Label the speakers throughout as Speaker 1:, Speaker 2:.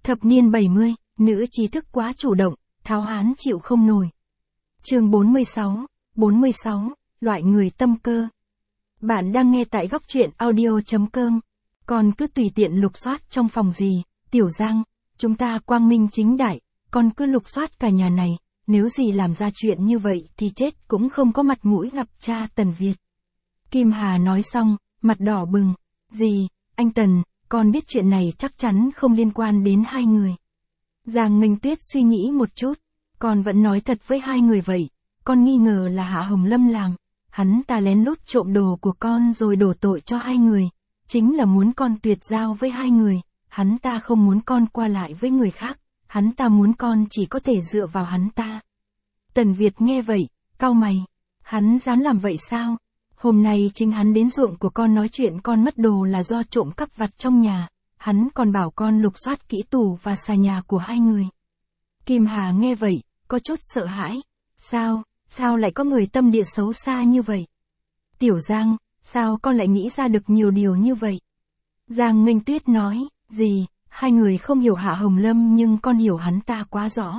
Speaker 1: Thập niên 70, nữ trí thức quá chủ động, tháo hán chịu không nổi. Chương 46, loại người tâm cơ. Bạn đang nghe tại góc truyện audio.com. Con cứ tùy tiện lục soát trong phòng gì, Tiểu Giang, chúng ta quang minh chính đại, con cứ lục soát cả nhà này, nếu gì làm ra chuyện như vậy thì chết cũng không có mặt mũi gặp cha Tần Việt. Kim Hà nói xong, mặt đỏ bừng. Gì, anh Tần, con biết chuyện này chắc chắn không liên quan đến hai người. Giang Nghênh Tuyết suy nghĩ một chút, con vẫn nói thật với hai người vậy, con nghi ngờ là Hạ Hồng Lâm làm, hắn ta lén lút trộm đồ của con rồi đổ tội cho hai người, chính là muốn con tuyệt giao với hai người, hắn ta không muốn con qua lại với người khác, hắn ta muốn con chỉ có thể dựa vào hắn ta. Tần Việt nghe vậy, cau mày, hắn dám làm vậy sao? Hôm nay chính hắn đến ruộng của con nói chuyện con mất đồ là do trộm cắp vặt trong nhà, hắn còn bảo con lục soát kỹ tủ và xà nhà của hai người. Kim Hà nghe vậy, có chút sợ hãi. Sao lại có người tâm địa xấu xa như vậy? Tiểu Giang, sao con lại nghĩ ra được nhiều điều như vậy? Giang Nghênh Tuyết nói, gì, hai người không hiểu Hạ Hồng Lâm nhưng con hiểu hắn ta quá rõ.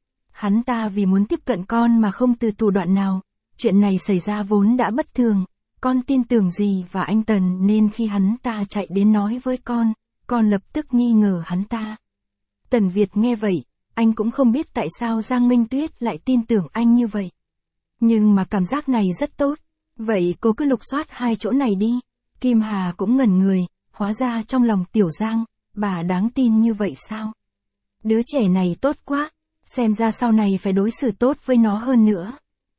Speaker 1: Hắn ta vì muốn tiếp cận con mà không từ thủ đoạn nào, chuyện này xảy ra vốn đã bất thường, con tin tưởng gì và anh Tần nên khi hắn ta chạy đến nói với con lập tức nghi ngờ hắn ta. Tần Việt nghe vậy, anh cũng không biết tại sao Giang Nghênh Tuyết lại tin tưởng anh như vậy. Nhưng mà cảm giác này rất tốt, vậy cô cứ lục soát hai chỗ này đi. Kim Hà cũng ngẩn người, hóa ra trong lòng Tiểu Giang, bà đáng tin như vậy sao? Đứa trẻ này tốt quá, xem ra sau này phải đối xử tốt với nó hơn nữa.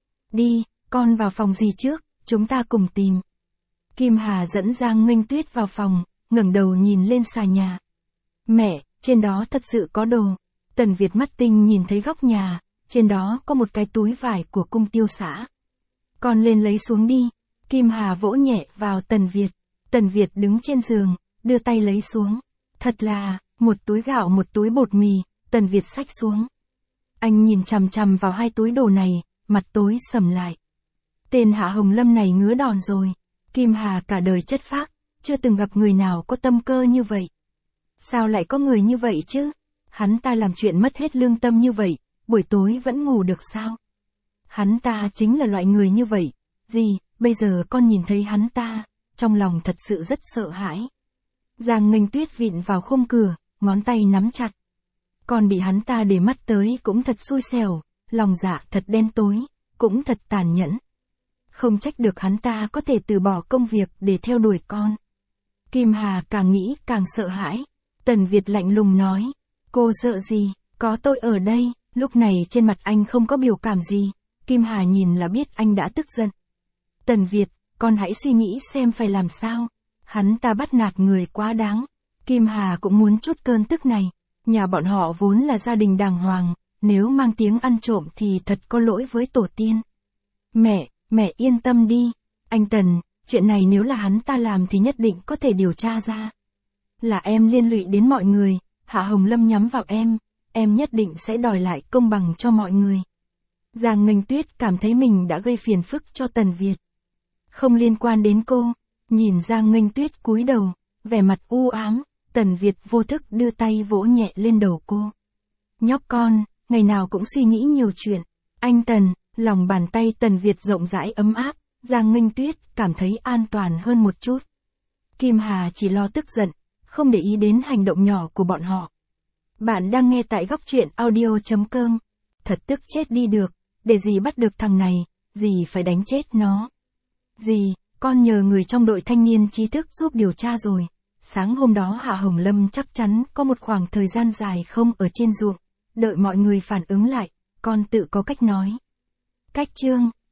Speaker 1: Đi, con vào phòng gì trước, chúng ta cùng tìm. Kim Hà dẫn Giang Nghênh Tuyết vào phòng, ngẩng đầu nhìn lên xà nhà. Mẹ, trên đó thật sự có đồ. Tần Việt mắt tinh nhìn thấy góc nhà, trên đó có một cái túi vải của cung tiêu xã. Con lên lấy xuống đi. Kim Hà vỗ nhẹ vào Tần Việt. Tần Việt đứng trên giường, đưa tay lấy xuống. Thật là, một túi gạo một túi bột mì, Tần Việt xách xuống. Anh nhìn chằm chằm vào hai túi đồ này, mặt tối sầm lại. Tên Hạ Hồng Lâm này ngứa đòn rồi. Kim Hà cả đời chất phác, chưa từng gặp người nào có tâm cơ như vậy. Sao lại có người như vậy chứ? Hắn ta làm chuyện mất hết lương tâm như vậy, buổi tối vẫn ngủ được sao? Hắn ta chính là loại người như vậy. Gì, bây giờ con nhìn thấy hắn ta, trong lòng thật sự rất sợ hãi. Giang Nghênh Tuyết vịn vào khung cửa, ngón tay nắm chặt. Con bị hắn ta để mắt tới cũng thật xui xẻo, lòng dạ thật đen tối, cũng thật tàn nhẫn. Không trách được hắn ta có thể từ bỏ công việc để theo đuổi con. Kim Hà càng nghĩ càng sợ hãi. Tần Việt lạnh lùng nói, cô sợ gì, có tôi ở đây. Lúc này trên mặt anh không có biểu cảm gì, Kim Hà nhìn là biết anh đã tức giận. Tần Việt, con hãy suy nghĩ xem phải làm sao. Hắn ta bắt nạt người quá đáng. Kim Hà cũng muốn chút cơn tức này. Nhà bọn họ vốn là gia đình đàng hoàng, nếu mang tiếng ăn trộm thì thật có lỗi với tổ tiên. Mẹ yên tâm đi. Anh Tần, chuyện này nếu là hắn ta làm thì nhất định có thể điều tra ra. Là em liên lụy đến mọi người, Hạ Hồng Lâm nhắm vào em nhất định sẽ đòi lại công bằng cho mọi người. Giang Nghênh Tuyết cảm thấy mình đã gây phiền phức cho Tần Việt. Không liên quan đến cô. Nhìn Giang Nghênh Tuyết cúi đầu, vẻ mặt u ám, Tần Việt vô thức đưa tay vỗ nhẹ lên đầu cô. Nhóc con, ngày nào cũng suy nghĩ nhiều chuyện. Anh Tần, lòng bàn tay Tần Việt rộng rãi ấm áp, Giang Nghênh Tuyết cảm thấy an toàn hơn một chút. Kim Hà chỉ lo tức giận, không để ý đến hành động nhỏ của bọn họ. Bạn đang nghe tại góc truyện audio.com. Thật tức chết đi được, để dì bắt được thằng này, dì phải đánh chết nó. Dì, con nhờ người trong đội thanh niên trí thức giúp điều tra rồi. Sáng hôm đó Hạ Hồng Lâm chắc chắn có một khoảng thời gian dài không ở trên ruộng. Đợi mọi người phản ứng lại, con tự có cách nói. Cách chương